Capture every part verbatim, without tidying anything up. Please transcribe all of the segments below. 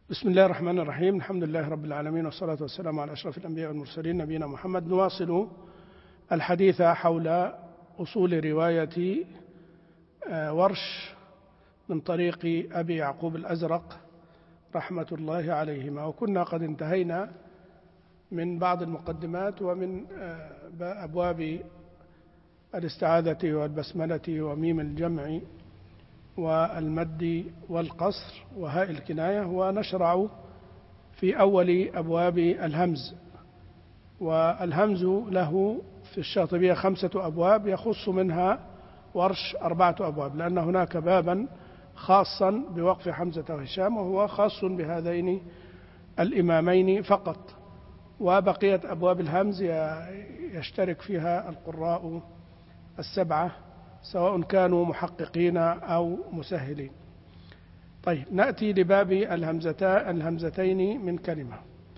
بسم الله الرحمن الرحيم. الحمد لله رب العالمين، والصلاة والسلام على أشرف الأنبياء والمرسلين نبينا محمد. نواصل الحديث حول أصول رواية ورش من طريق أبي يعقوب الأزرق رحمة الله عليهما، وكنا قد انتهينا من بعض المقدمات ومن أبواب الاستعاذة والبسملة وميم الجمع والمد والقصر وهاء الكناية، ونشرع في أول أبواب الهمز. والهمز له في الشاطبية خمسة أبواب، يخص منها ورش أربعة أبواب، لأن هناك بابا خاصا بوقف حمزة وهشام وهو خاص بهذين الإمامين فقط، وبقية أبواب الهمز يشترك فيها القراء السبعة سواء كانوا محققين أو مسهلين. طيب، نأتي لباب الهمزتين من كلمة.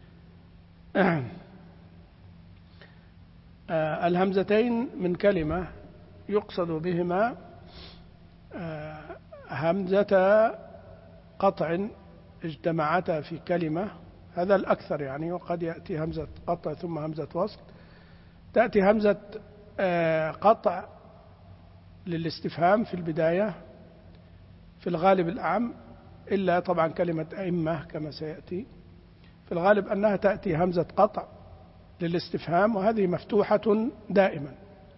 الهمزتين من كلمة يقصد بهما همزة قطع اجتمعتا في كلمة، هذا الأكثر يعني، وقد يأتي همزة قطع ثم همزة وصل. تأتي همزة قطع للاستفهام في البداية في الغالب الأعم، إلا طبعا كلمة أئمة كما سيأتي، في الغالب أنها تأتي همزة قطع للاستفهام، وهذه مفتوحة دائما.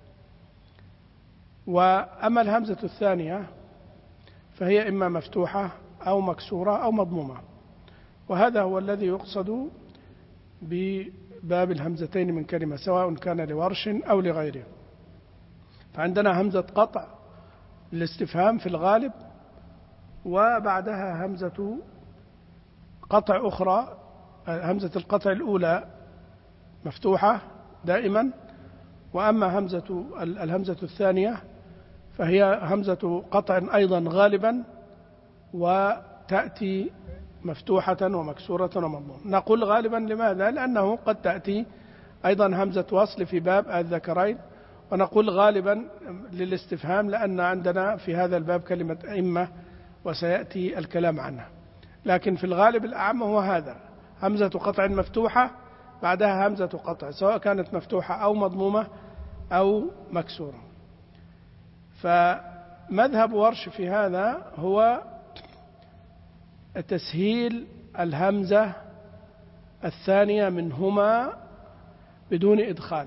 وأما الهمزة الثانية فهي إما مفتوحة أو مكسورة أو مضمومة، وهذا هو الذي يقصد بباب الهمزتين من كلمة سواء كان لورش أو لغيره. فعندنا همزة قطع للاستفهام في الغالب، وبعدها همزة قطع أخرى، همزة القطع الأولى مفتوحة دائما، وأما همزة الهمزة الثانية فهي همزة قطع أيضا غالبا، وتأتي مفتوحة ومكسورة ومضمومة. نقول غالبا لماذا؟ لأنه قد تأتي أيضا همزة وصل في باب الذكرين، ونقول غالبا للاستفهام لأن عندنا في هذا الباب كلمة أئمة وسيأتي الكلام عنها. لكن في الغالب الأعم هو هذا، همزة قطع مفتوحة بعدها همزة قطع سواء كانت مفتوحة أو مضمومة أو مكسورة. فمذهب ورش في هذا هو تسهيل الهمزة الثانية منهما بدون إدخال،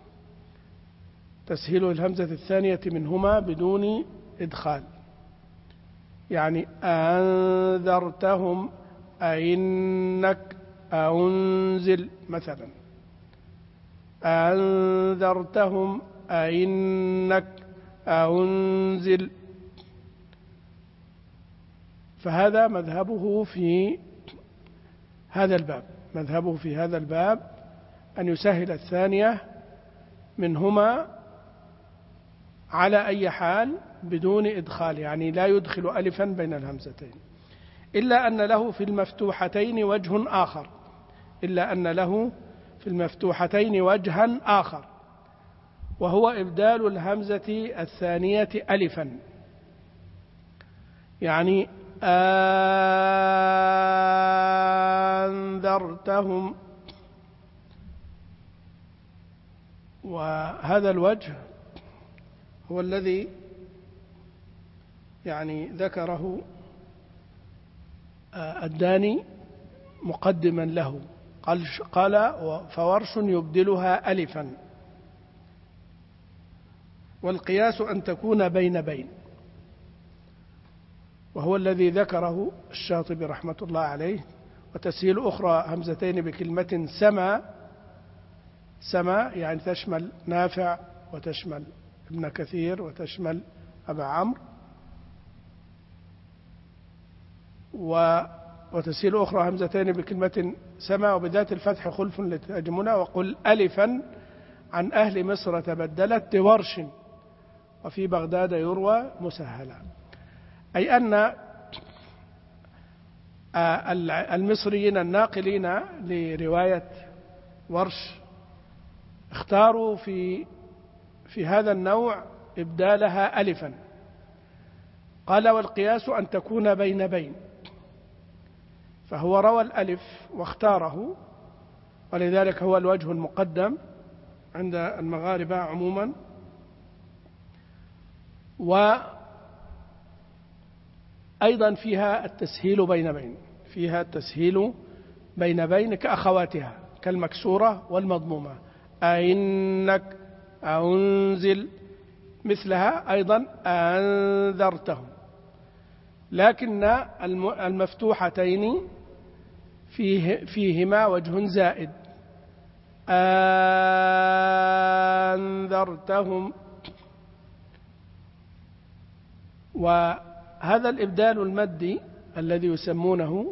تسهيل الهمزة الثانية منهما بدون إدخال، يعني أنذرتهم أئنك أنزل مثلا، أنذرتهم أئنك أنزل. فهذا مذهبه في هذا الباب، مذهبه في هذا الباب أن يسهل الثانية منهما على أي حال بدون إدخال، يعني لا يدخل ألفا بين الهمزتين، إلا أن له في المفتوحتين وجه آخر، إلا أن له في المفتوحتين وجها آخر، وهو إبدال الهمزة الثانية ألفا، يعني أنذرتهم. وهذا الوجه هو الذي يعني ذكره الداني مقدما له، قال, قال فورش يبدلها ألفا، والقياس أن تكون بين بين، وهو الذي ذكره الشاطبي رحمة الله عليه. وتسهيل أخرى همزتين بكلمة سما، سما يعني تشمل نافع وتشمل ابن كثير وتشمل أبا عمرو. وتسهيل أخرى همزتين بكلمة سما وبذات الفتح خلف لتأجمنا، وقل ألفا عن أهل مصر تبدلت بورش وفي بغداد يروى مسهلا، أي أن المصريين الناقلين لرواية ورش اختاروا في في هذا النوع إبدالها ألفا. قال والقياس أن تكون بين بين، فهو روى الألف واختاره، ولذلك هو الوجه المقدم عند المغاربة عموما. وأيضا فيها التسهيل بين بين فيها التسهيل بين بين كأخواتها كالمكسورة والمضمومة، أئنك أنزل مثلها أيضا أنذرتهم. لكن المفتوحتين فيه فيهما وجه زائد، أنذرتهم. وهذا الإبدال المدي الذي يسمونه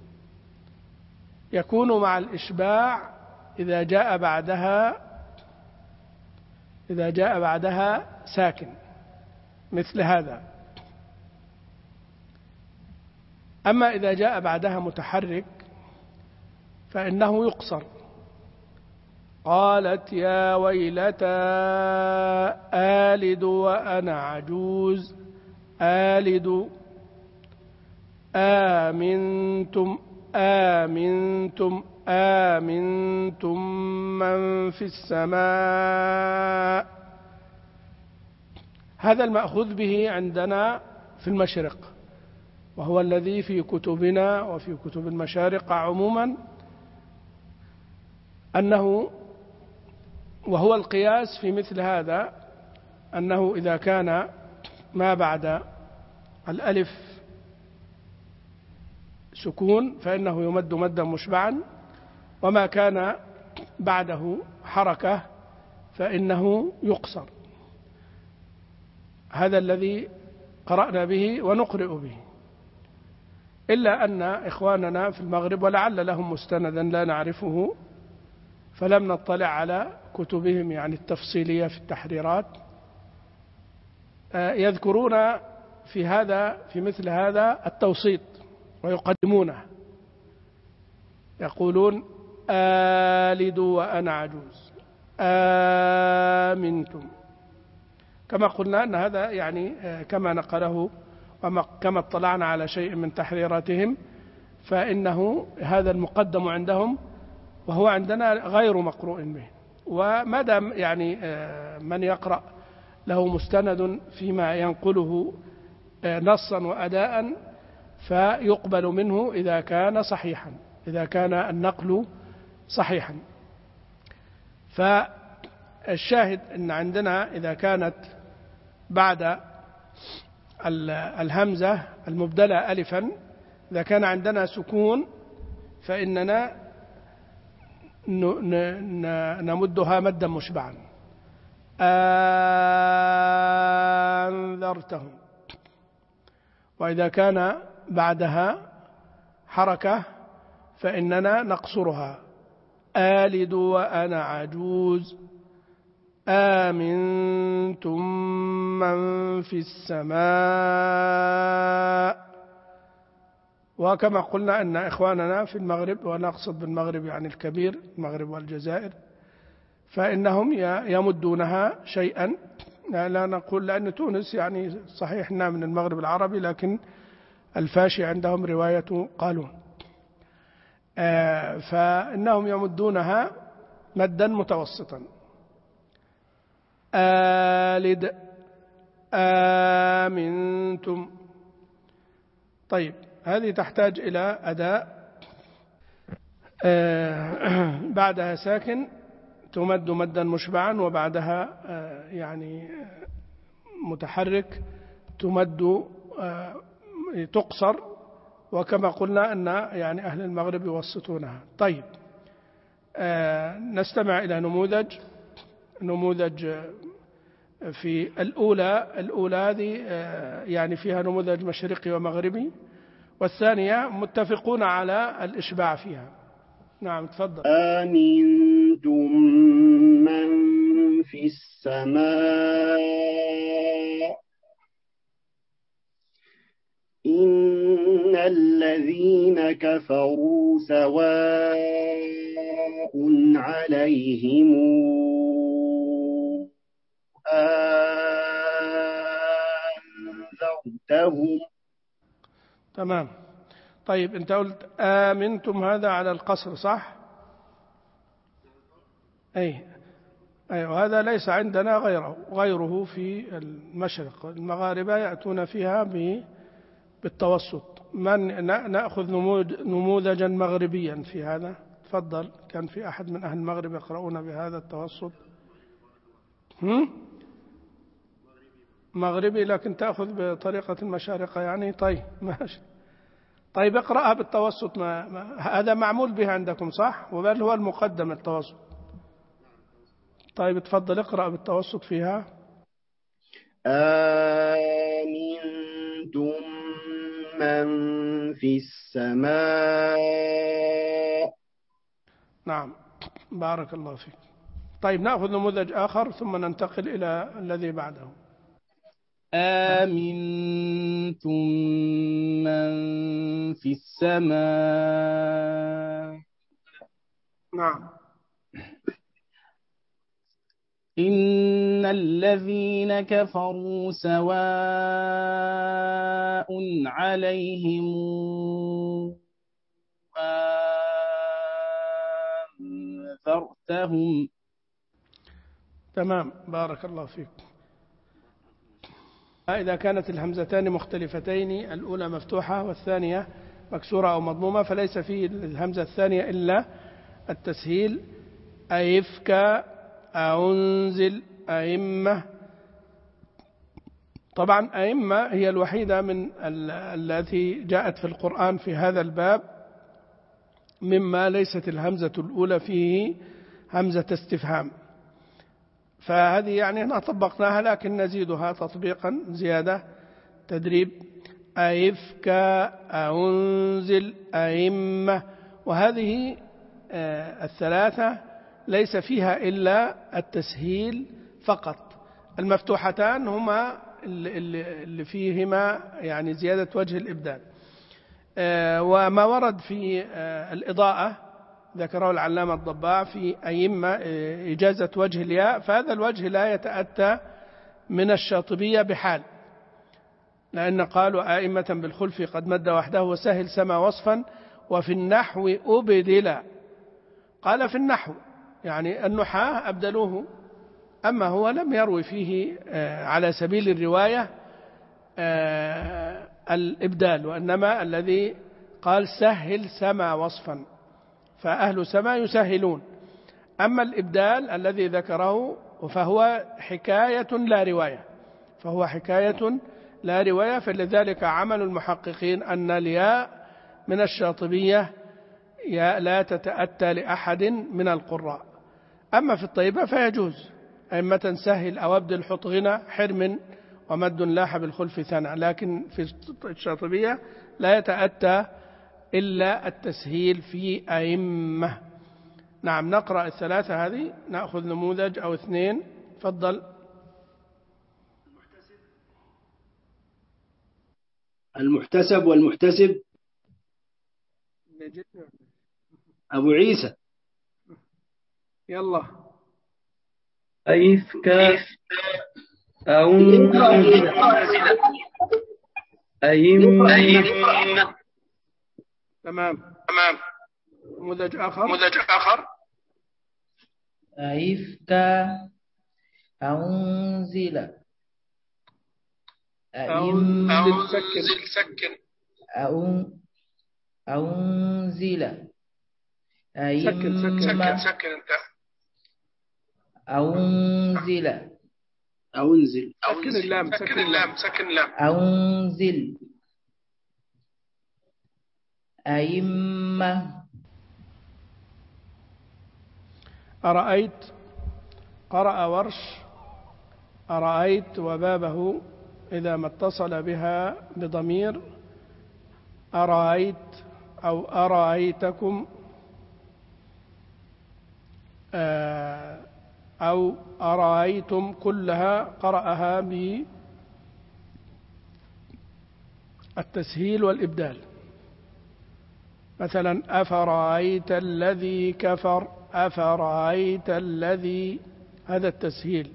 يكون مع الإشباع إذا جاء بعدها إذا جاء بعدها ساكن مثل هذا. أما إذا جاء بعدها متحرك فإنه يقصر. قالت يا ويلتى آلد وأنا عجوز، آلد. آمنتم آمنتم آمنتم من في السماء. هذا المأخوذ به عندنا في المشرق، وهو الذي في كتبنا وفي كتب المشارق عموما، أنه وهو القياس في مثل هذا، أنه إذا كان ما بعد الألف سكون فإنه يمد مدا مشبعا، وما كان بعده حركة فإنه يقصر. هذا الذي قرأنا به ونقرئ به، إلا أن إخواننا في المغرب ولعل لهم مستندا لا نعرفه فلم نطلع على كتبهم يعني التفصيلية في التحريرات، يذكرون في هذا في مثل هذا التوسيط ويقدمونه، يقولون آلد وأنا عجوز، آمنتم. كما قلنا أن هذا يعني كما نقله وكما اطلعنا على شيء من تحريراتهم، فإنه هذا المقدم عندهم وهو عندنا غير مقروء به. وما دام يعني من يقرأ له مستند فيما ينقله نصا وأداء فيقبل منه إذا كان صحيحا، إذا كان النقل صحيحا. فالشاهد أن عندنا إذا كانت بعد الهمزة المبدلة ألفا، إذا كان عندنا سكون فإننا نمدها مدا مشبعا، أنذرتهم. وإذا كان بعدها حركة فإننا نقصرها، آلد وأنا عجوز، آمنتم من في السماء. وكما قلنا أن إخواننا في المغرب، ونقصد بالمغرب يعني الكبير المغرب والجزائر، فإنهم يمدونها شيئا. لا نقول لأن تونس يعني صحيح إنها من المغرب العربي، لكن الفاشي عندهم رواية قالون، آه فإنهم يمدونها مدا متوسطا، آلد آمنتم. طيب هذه تحتاج إلى أداء آه بعدها ساكن تمد مدا مشبعا، وبعدها آه يعني متحرك تمد آه تقصر، وكما قلنا أن يعني أهل المغرب يوسطونها. طيب آه نستمع إلى نموذج نموذج في الأولى الأولى هذه آه يعني فيها نموذج مشرقي ومغربي، والثانية متفقون على الإشباع فيها. نعم تفضل. آمنتم من في السماء إن الذين كفروا سواء عليهم أنذرتهم. تمام. طيب أنت قلت آمنتم هذا على القصر صح؟ أي أيوة، هذا ليس عندنا غيره غيره في المشرق. المغاربة يأتون فيها بالتوسط. من نأخذ نموذجا مغربيا في هذا؟ تفضل. كان في أحد من أهل المغرب يقرؤون بهذا التوسط؟ هم؟ مغربي لكن تأخذ بطريقة المشارقة يعني. طيب ماشي. طيب اقرأها بالتوسط. ما ما هذا معمول به عندكم صح؟ وبل هو المقدم التوسط. طيب تفضل اقرأ بالتوسط فيها. آمنتم من في السماء. نعم بارك الله فيك. طيب نأخذ نموذج آخر ثم ننتقل إلى الذي بعده. آمنتم من في السماء. نعم. إن الذين كفروا سواء عليهم أنذرتهم. تمام بارك الله فيك. إذا كانت الهمزتان مختلفتين، الأولى مفتوحة والثانية مكسورة أو مضمومة، فليس في الهمزة الثانية إلا التسهيل. أيفك، أنزل، أئمة. طبعا أئمة هي الوحيدة من التي جاءت في القرآن في هذا الباب مما ليست الهمزة الأولى فيه همزة استفهام، فهذه يعني هنا طبقناها لكن نزيدها تطبيقا زيادة تدريب. أيفك، أنزل، أئمة. وهذه الثلاثة ليس فيها إلا التسهيل فقط. المفتوحتان هما اللي فيهما يعني زيادة وجه الإبدال. وما ورد في الإضاءة ذكره العلامة الضباع في أئمة إجازة وجه الياء، فهذا الوجه لا يتأتى من الشاطبية بحال، لأن قالوا آئمة بالخلف قد مد وحده وسهل سما وصفا وفي النحو أبدلا. قال في النحو يعني النحاة أبدلوه، أما هو لم يروي فيه على سبيل الرواية الإبدال، وإنما الذي قال سهل سما وصفا، فأهل سما يسهلون. أما الإبدال الذي ذكره فهو حكاية لا رواية، فهو حكاية لا رواية فلذلك عمل المحققين أن الياء من الشاطبية ياء لا تتأتى لأحد من القراء. أما في الطيبة فيجوز أئمة سهل أو أبدل حط غنى حرم ومد لاح بالخلف ثنى، لكن في الشاطبية لا يتأتى إلا التسهيل في أئمة. نعم نقرأ الثلاثة هذه، نأخذ نموذج أو اثنين. تفضل. المحتسب والمحتسب. أبو عيسى. يلا. أيفك، أنزل، أئمة. تمام تمام. نموذج آخر. نموذج آخر. أيفك، أنزل، أنزل سكن سكن أنزل، سكن سكن سكن أنت. أنزل أنزل سكن اللام سكن اللام سكن اللام. أنزل أئمة. أرأيت، قرأ ورش أرأيت وبابه إذا ما اتصل بها بضمير أرأيت أو أرأيتكم أو أرأيتم كلها قرأها بالتسهيل والإبدال. مثلا أفرأيت الذي كفر، أفرأيت الذي، هذا التسهيل.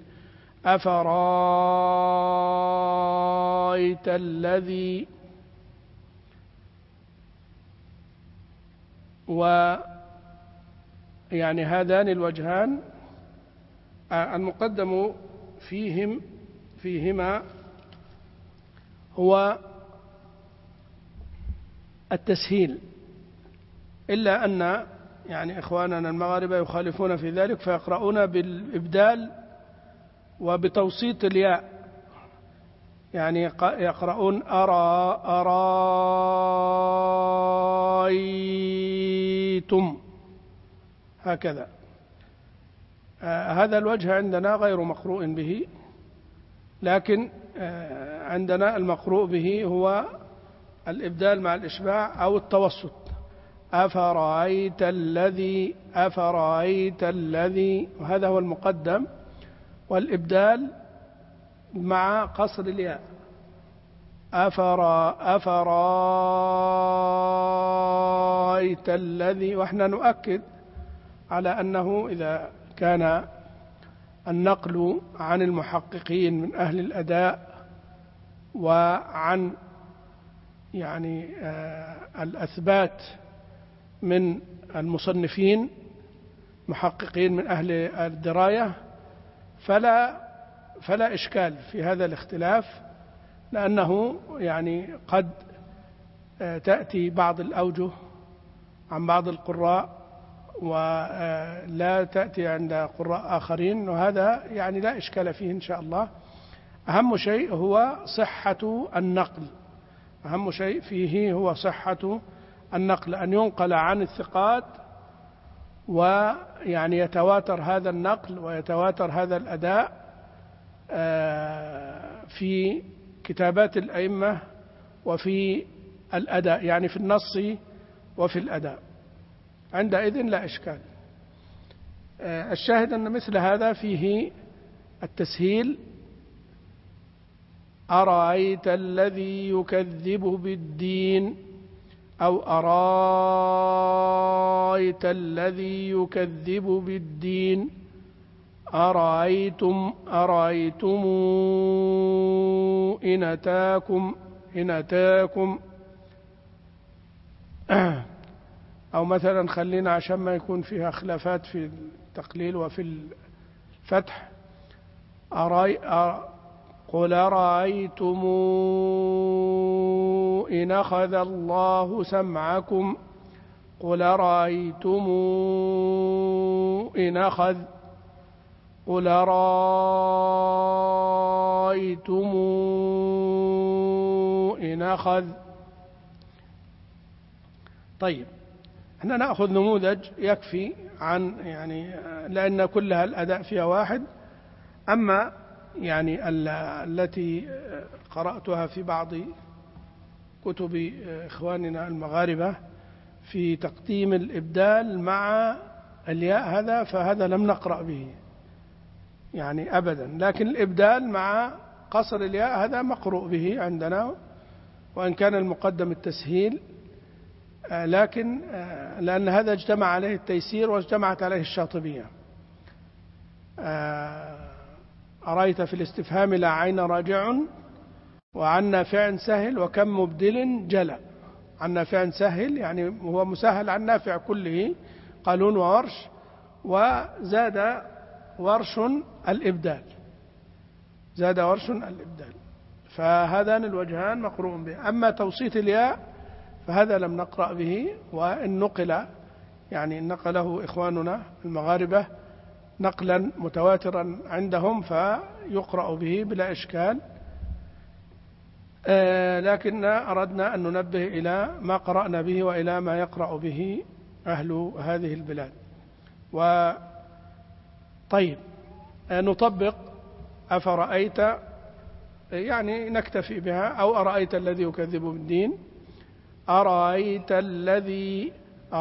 أفرأيت الذي. ويعني هذان الوجهان المقدم فيهم فيهما هو التسهيل، إلا أن يعني إخواننا المغاربة يخالفون في ذلك فيقرؤون بالإبدال وبتوسيط الياء، يعني يقرؤون أرى أرايتم هكذا. آه هذا الوجه عندنا غير مقروء به، لكن آه عندنا المقروء به هو الإبدال مع الإشباع أو التوسط. أفرأيت الذي أفرأيت الذي، وهذا هو المقدم، والإبدال مع قصر الياء. أفرا أفرأيت الذي، وإحنا نؤكد على أنه إذا كان النقل عن المحققين من أهل الأداء وعن يعني آه الأثبات من المصنفين محققين من أهل الدراية فلا فلا إشكال في هذا الاختلاف، لأنه يعني قد تأتي بعض الأوجه عن بعض القراء ولا تأتي عند قراء آخرين، وهذا يعني لا إشكال فيه إن شاء الله. أهم شيء هو صحة النقل، أهم شيء فيه هو صحة النقل، أن ينقل عن الثقات ويعني يتواتر هذا النقل ويتواتر هذا الأداء في كتابات الأئمة وفي الأداء، يعني في النص وفي الأداء، عندئذ لا إشكال. الشاهد أن مثل هذا فيه التسهيل. أرأيت الذي يكذب بالدين، أو أرأيت الذي يكذب بالدين، أرأيتم أرأيتم إن أتاكم إن أتاكم أو مثلا خلينا عشان ما يكون فيها خلافات في التقليل وفي الفتح. أرأي قل أرأيتم إن أخذ الله سمعكم، قل أرأيتم إن أخذ قل أرأيتم إن أخذ. طيب، احنا نأخذ نموذج يكفي عن يعني لأن كلها الأداء فيها واحد. أما يعني التي قرأتها في بعض كتب إخواننا المغاربة في تقديم الإبدال مع الياء، هذا فهذا لم نقرأ به يعني أبدا، لكن الإبدال مع قصر الياء هذا مقروء به عندنا، وإن كان المقدم التسهيل، لكن لأن هذا اجتمع عليه التيسير واجتمعت عليه الشاطبية. أرأيت في الاستفهام لا عين راجع، وعن نافع سهل وكم مبدل جلى. عن نافع سهل يعني هو مسهل عن نافع كله، قالون وورش، وزاد ورش الإبدال، زاد ورش الإبدال، فهذان الوجهان مقروء به. أما توسيط الياء فهذا لم نقرأ به، وإن نقل يعني نقله إخواننا المغاربة نقلا متواترا عندهم فيقرأ به بلا إشكال. آه لكن أردنا أن ننبه إلى ما قرأنا به وإلى ما يقرأ به أهل هذه البلاد. و طيب، آه نطبق أفرأيت، يعني نكتفي بها، أو أرأيت الذي يكذب بالدين، أرأيت الذي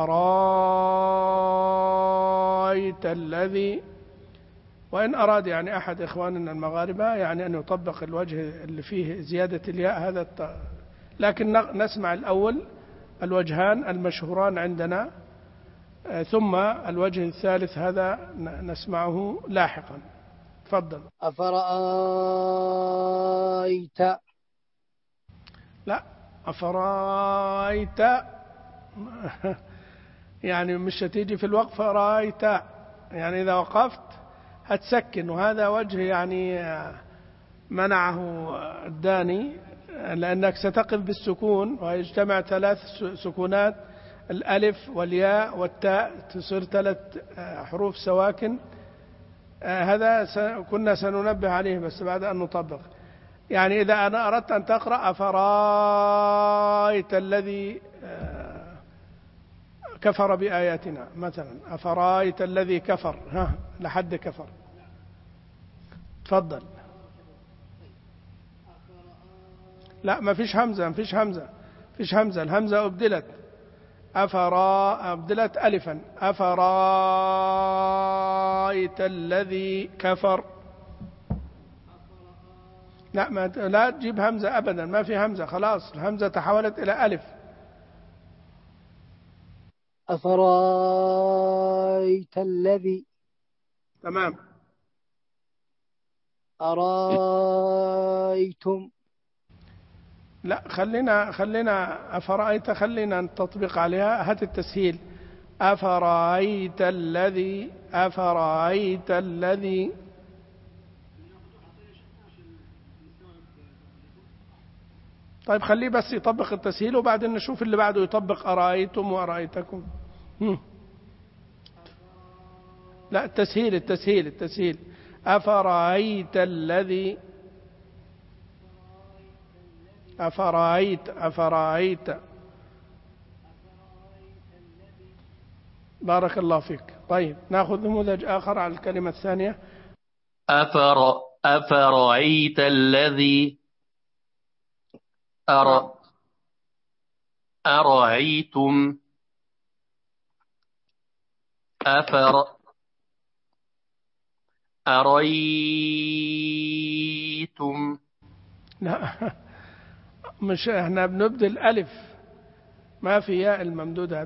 أرأيت الذي. وإن أراد يعني أحد إخواننا المغاربة يعني أن يطبق الوجه اللي فيه زيادة الياء هذا الت... لكن نسمع الأول الوجهان المشهوران عندنا، ثم الوجه الثالث هذا نسمعه لاحقا. تفضل. أفرأيت. لا، أفرأيت يعني مش هتيجي في الوقف رأيت، يعني إذا وقفت هتسكن، وهذا وجه يعني منعه الداني، لأنك ستقف بالسكون ويجتمع ثلاث سكونات، الألف والياء والتاء، تصير ثلاث حروف سواكن. هذا كنا سننبه عليه بس بعد أن نطبق. يعني إذا أنا أردت أن تقرأ أفرايت الذي كفر بآياتنا مثلا، أفرايت الذي كفر، ها لحد كفر. تفضل. لا ما فيش همزة، ما فيش همزة، فيش همزة، الهمزة أبدلت، أفرا أبدلت ألفا، أفرايت الذي كفر. لا ما لا تجيب همزة أبدا، ما في همزة، خلاص الهمزة تحولت إلى ألف. أفرايت الذي. تمام. أرايتم. لا خلينا خلينا أفرأيت، خلينا نتطبق عليها، هات التسهيل. أفرأيت الذي، أفرأيت الذي. طيب خليه بس يطبق التسهيل وبعدين نشوف اللي بعده يطبق أرأيتم وأرأيتكم. هم. لا التسهيل التسهيل التسهيل. أفرأيت الذي، أفرأيت أفرأيت. بارك الله فيك. طيب نأخذ نموذج آخر على الكلمة الثانية. أفر أفرأيت الذي أر أرأيتم أفر أرأيتم. لا مش احنا بنبدل ألف، ما في ياء الممدودة.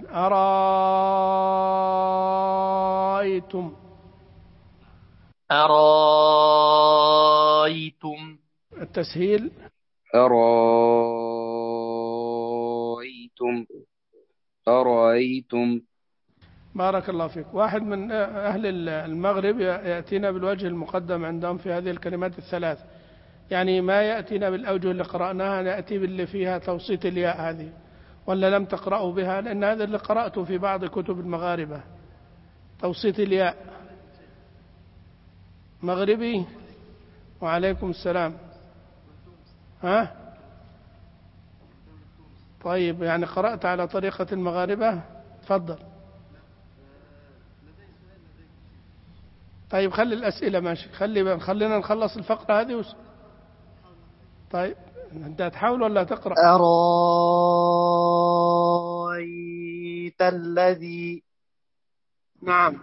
أرأيتم أرأيتم. التسهيل. أرأيتم أرأيتم. بارك الله فيك. واحد من أهل المغرب يأتينا بالوجه المقدم عندهم في هذه الكلمات الثلاث، يعني ما يأتينا بالأوجه اللي قرأناها، نأتي باللي فيها توسيط الياء هذه، ولا لم تقرأوا بها؟ لأن هذا اللي قرأته في بعض كتب المغاربة، توسيط الياء. مغربي؟ وعليكم السلام. ها؟ طيب يعني قرأت على طريقة المغاربة؟ تفضل. طيب خلي الأسئلة ماشي، خلي خلينا نخلص الفقرة هذه وس... طيب أنت تحاول ولا تقرأ؟ أرايت الذي. نعم.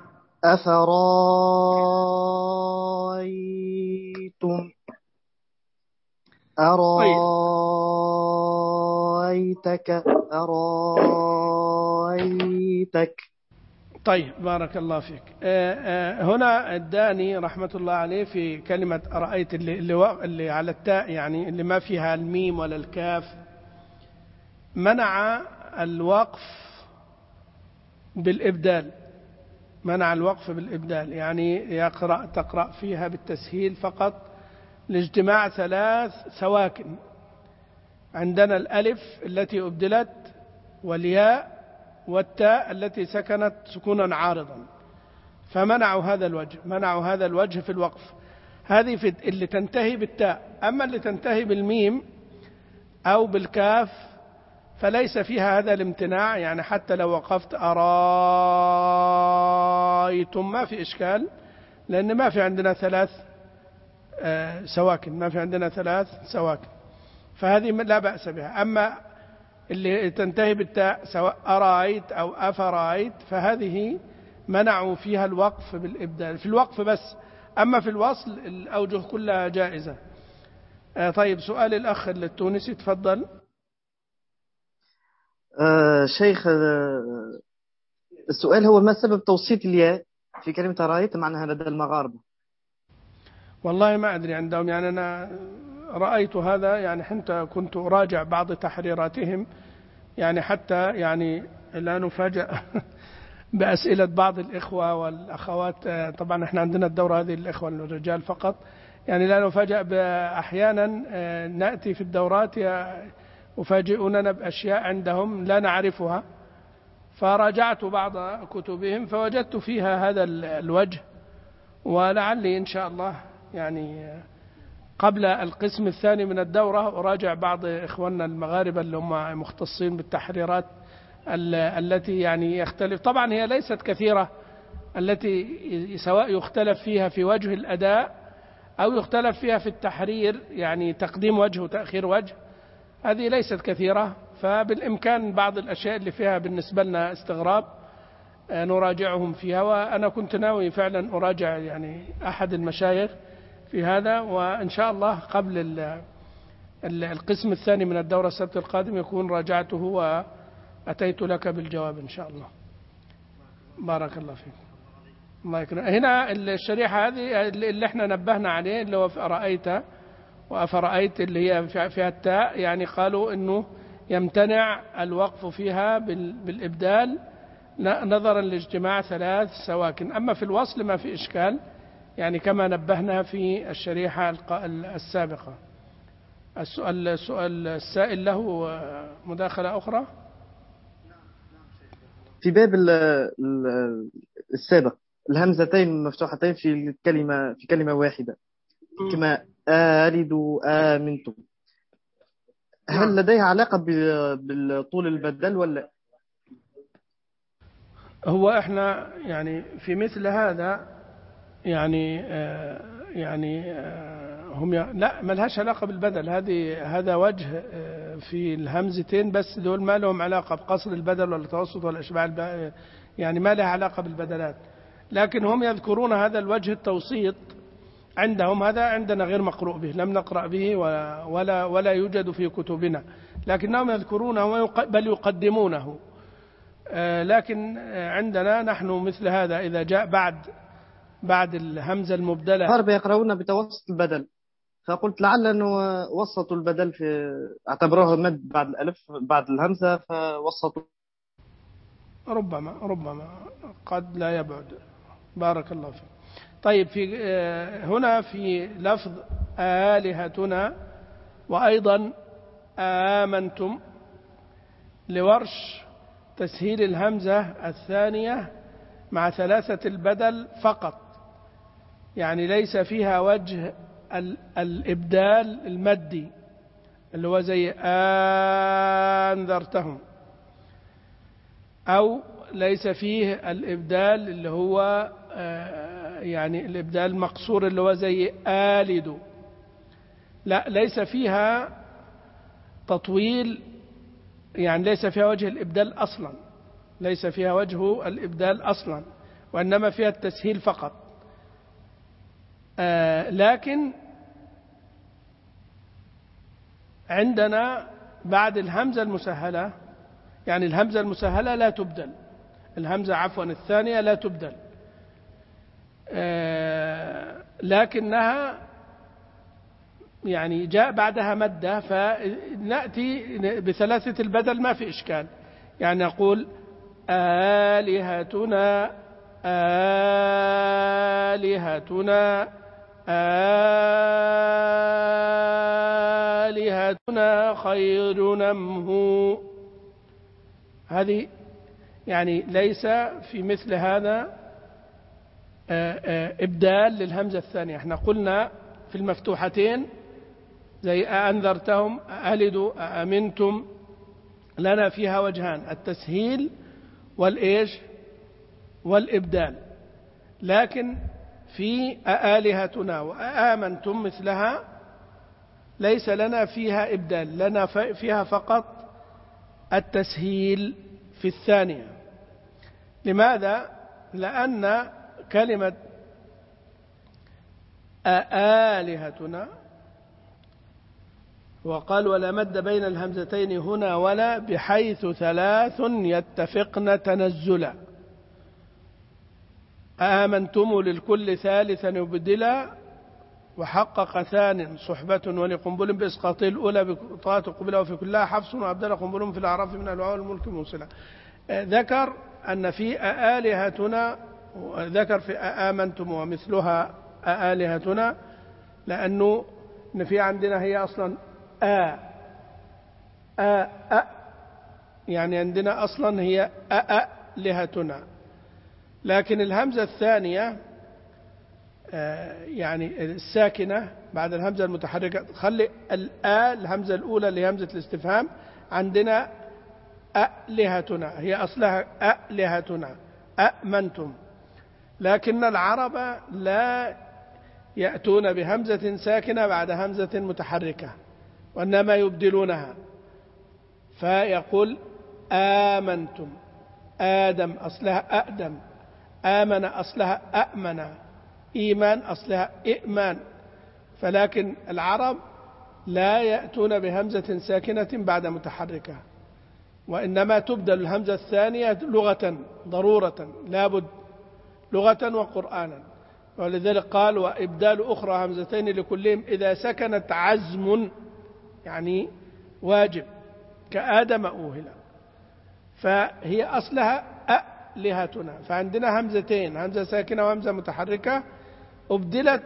أفرايتم. أرايتك. أرايتك. طيب بارك الله فيك. هنا الداني رحمة الله عليه في كلمة أرأيت اللي, اللي, اللي على التاء، يعني اللي ما فيها الميم ولا الكاف، منع الوقف بالإبدال، منع الوقف بالإبدال، يعني يقرأ تقرأ فيها بالتسهيل فقط لاجتماع ثلاث سواكن. عندنا الألف التي أبدلت، والياء والتاء التي سكنت سكونا عارضا، فمنعوا هذا الوجه، منعوا هذا الوجه في الوقف. هذه في اللي تنتهي بالتاء. أما اللي تنتهي بالميم أو بالكاف فليس فيها هذا الامتناع، يعني حتى لو وقفت أرايتم ما في إشكال، لأن ما في عندنا ثلاث سواكن، ما في عندنا ثلاث سواكن، فهذه لا بأس بها. أما اللي تنتهي بالتاء سواء أرايت أو أفرايت فهذه منعوا فيها الوقف بالإبدال، في الوقف بس. أما في الوصل الأوجه كلها جائزة. طيب سؤال الأخ التونسي، تفضل. آه شيخ، آه السؤال هو ما سبب توسيط الياء في كلمة أرايت معناها لدى المغاربة؟ والله ما أدري عندهم، يعني أنا رأيت هذا، يعني حتى كنت أراجع بعض تحريراتهم، يعني حتى يعني لا نفاجأ بأسئلة بعض الإخوة والأخوات. طبعا احنا عندنا الدورة هذه الإخوة الرجال فقط، يعني لا نفاجأ أحيانا نأتي في الدورات يفاجئوننا بأشياء عندهم لا نعرفها، فراجعت بعض كتبهم فوجدت فيها هذا الوجه، ولعلي إن شاء الله يعني قبل القسم الثاني من الدورة أراجع بعض إخواننا المغاربة اللي هم مختصين بالتحريرات التي يعني يختلف. طبعا هي ليست كثيرة التي سواء يختلف فيها في وجه الأداء أو يختلف فيها في التحرير، يعني تقديم وجه وتأخير وجه، هذه ليست كثيرة. فبالإمكان بعض الأشياء اللي فيها بالنسبة لنا استغراب نراجعهم فيها، وأنا كنت ناوي فعلا أراجع يعني أحد المشايخ في هذا، وإن شاء الله قبل القسم الثاني من الدورة السبت القادم يكون راجعته وأتيت لك بالجواب إن شاء الله. بارك الله فيك. الله يكرمك. هنا الشريحة هذه اللي احنا نبهنا عليه اللي هو أرأيت وأفرأيت اللي هي فيها التاء، يعني قالوا إنه يمتنع الوقف فيها بالإبدال نظرا لاجتماع ثلاث سواكن. أما في الوصل ما في إشكال، يعني كما نبهنا في الشريحة السابقة. السؤال, السؤال السائل له مداخلة أخرى في باب السابق، الهمزتين مفتوحتين في الكلمة في كلمة واحدة كما آلد آمنتم، هل لديها علاقة بالطول البدل ولا؟ هو احنا يعني في مثل هذا يعني آه يعني آه هم لا ما لهاش علاقة بالبدل، هذه هذا وجه آه في الهمزتين بس، دول ما لهم علاقة بقصر البدل ولا التوسط ولا إشباع، يعني ما لها علاقة بالبدلات، لكن هم يذكرون هذا الوجه التوسيط عندهم، هذا عندنا غير مقروء به، لم نقرأ به ولا ولا, ولا يوجد في كتبنا، لكنهم يذكرونه بل يقدمونه. آه لكن عندنا نحن مثل هذا إذا جاء بعد بعد الهمزة المبدلة الغرب يقرؤون بتوسط البدل، فقلت لعل أنه وسطوا البدل في اعتبروه مد بعد الألف بعد الهمزة فوسطوا. ربما ربما قد لا يبعد. بارك الله فيك. طيب في هنا في لفظ آلهتنا وأيضا آمنتم لورش تسهيل الهمزة الثانية مع ثلاثة البدل فقط، يعني ليس فيها وجه الإبدال المدي اللي هو زي أنذرتهم، أو ليس فيه الإبدال اللي هو يعني الإبدال المقصور اللي هو زي آلد، لا ليس فيها تطويل، يعني ليس فيها وجه الإبدال أصلا، ليس فيها وجه الإبدال أصلا، وإنما فيها التسهيل فقط. آه لكن عندنا بعد الهمزة المسهلة، يعني الهمزة المسهلة لا تبدل، الهمزة عفوا الثانية لا تبدل، آه لكنها يعني جاء بعدها مدة، فنأتي بثلاثة البدل ما في إشكال، يعني نقول آلهتنا آلهتنا آلهتنا خير نمه، هذه يعني ليس في مثل هذا إبدال للهمزة الثانية. احنا قلنا في المفتوحتين زي أنذرتهم ألدوا أأمنتم لنا فيها وجهان، التسهيل والإيش والإبدال، لكن في آلهتنا وآمنتم مثلها ليس لنا فيها إبدال، لنا فيها فقط التسهيل في الثانية. لماذا؟ لأن كلمة آلهتنا وقال ولا مد بين الهمزتين هنا ولا بحيث ثلاث يتفقن تنزلا، آمنتم للكل ثالثا يبدلا وحقق ثان صحبة ولقنبل بإسقاطه الأولى بطاعة قبلها وفي كلها حفص وأبدل قنبل في الأعراف من الوعاء والملك موصلا. ذكر أن في آلهتنا، ذكر في آمنتم ومثلها آلهتنا، لأنه إن في عندنا هي أصلا آ آ أ يعني عندنا أصلا هي أ آلهتنا، لكن الهمزة الثانية يعني الساكنة بعد الهمزة المتحركة تخلي الآ الهمزة الأولى اللي همزة الاستفهام عندنا آلهتنا، هي أصلها آلهتنا أأمنتم، لكن العرب لا يأتون بهمزة ساكنة بعد همزة متحركة، وإنما يبدلونها، فيقول آمنتم، آدم أصلها أأدم، آمن أصلها أأمن، إيمان أصلها إئمان، فلكن العرب لا يأتون بهمزة ساكنة بعد متحركة، وإنما تبدل الهمزة الثانية لغة ضرورة لابد، لغة وقرآنا، ولذلك قال وإبدال أخرى همزتين لكلهم إذا سكنت عزم، يعني واجب كآدم أوهلا، فهي أصلها آلهتنا، فعندنا همزتين، همزة ساكنة وهمزة متحركة، أبدلت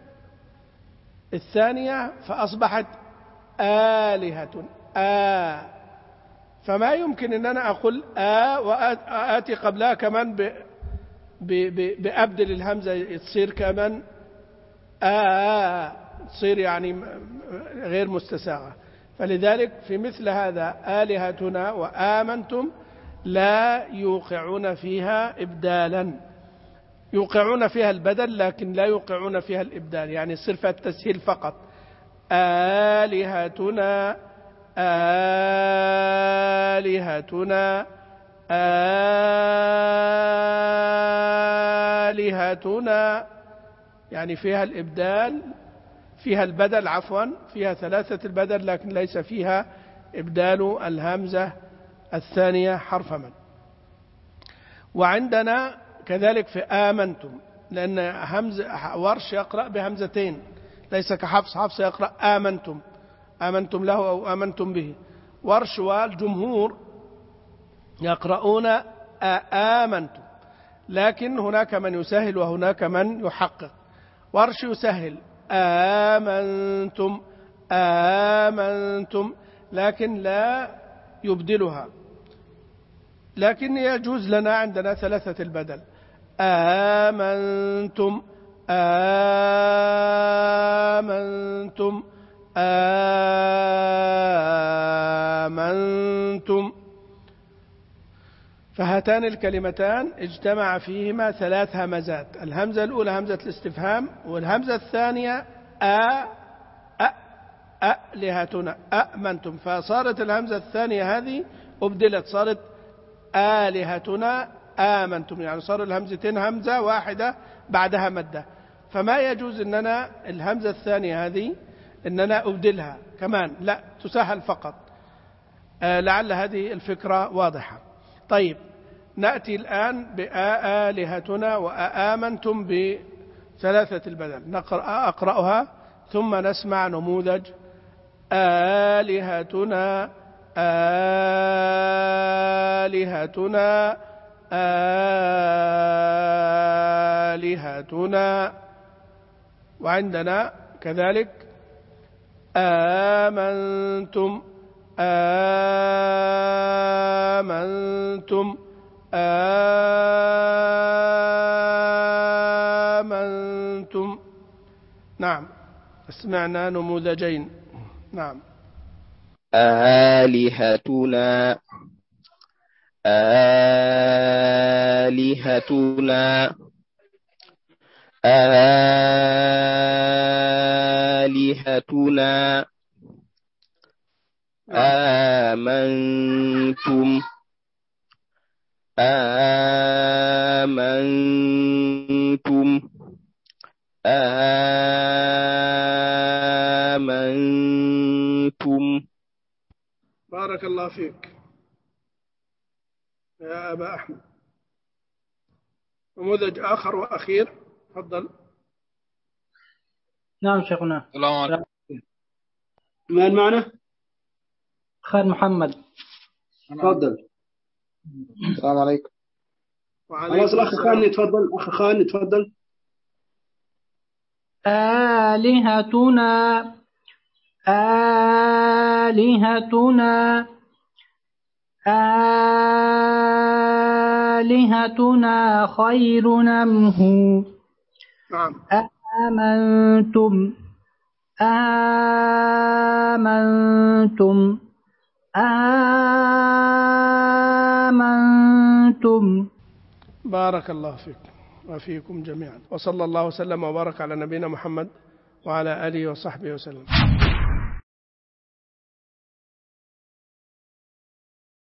الثانية فأصبحت آلهة آ، فما يمكن أن أنا أقول آ وآتي قبلها كمان ب بأبدل الهمزة تصير كمان آ، تصير يعني غير مستساغة، فلذلك في مثل هذا آلهتنا وآمنتم لا يوقعون فيها إبدالا، يوقعون فيها البدل لكن لا يوقعون فيها الإبدال، يعني يصير فيها التسهيل فقط، آلهتنا آلهتنا آلهتنا، يعني فيها الإبدال، فيها البدل عفوا، فيها ثلاثة البدل لكن ليس فيها إبدال الهمزة الثانية حرف من. وعندنا كذلك في آمنتم، لأن همزة ورش يقرأ بهمزتين ليس كحفص، حفص يقرأ آمنتم، آمنتم له أو آمنتم به، ورش والجمهور يقرؤون آمنتم، لكن هناك من يسهل وهناك من يحقق، ورش يسهل آمنتم آمنتم لكن لا يبدلها، لكن يجوز لنا عندنا ثلاثة البدل، آمنتم آمنتم آمنتم، فهاتان الكلمتان اجتمع فيهما ثلاث همزات، الهمزة الأولى همزة الاستفهام، والهمزة الثانية آ أ آلهتنا أأمنتم، فصارت الهمزة الثانية هذه أبدلت صارت آلهتنا آمنتم، يعني صار الهمزتين همزة واحدة بعدها مدة، فما يجوز أننا الهمزة الثانية هذه أننا أبدلها كمان، لا تسهل فقط. آه لعل هذه الفكرة واضحة. طيب نأتي الآن بآلهتنا وآمنتم بثلاثة البدل، نقرأ أقرأها ثم نسمع نموذج آلهتنا آلهتنا آلهتنا، وعندنا كذلك آمنتم آمنتم آمنتم. نعم سمعنا نموذجين. نعم آلهتنا آلهتنا آلهتنا آمنتم آمنتم آمنتم. بارك الله فيك يا أبا أحمد. نموذج آخر وأخير، تفضل. نعم شيخنا. السلام عليكم. من معنا؟ خالد محمد. تفضل. السلام عليكم. خلاص الأخ خان يتفضل. أخ خان يتفضل. آلهتنا آلهتنا آلهتنا خير أم هو نعم. آمنتم آمنتم آمنتم. بارك الله فيك وفيكم جميعا، وصلى الله وسلم وبارك على نبينا محمد وعلى آله وصحبه وسلم.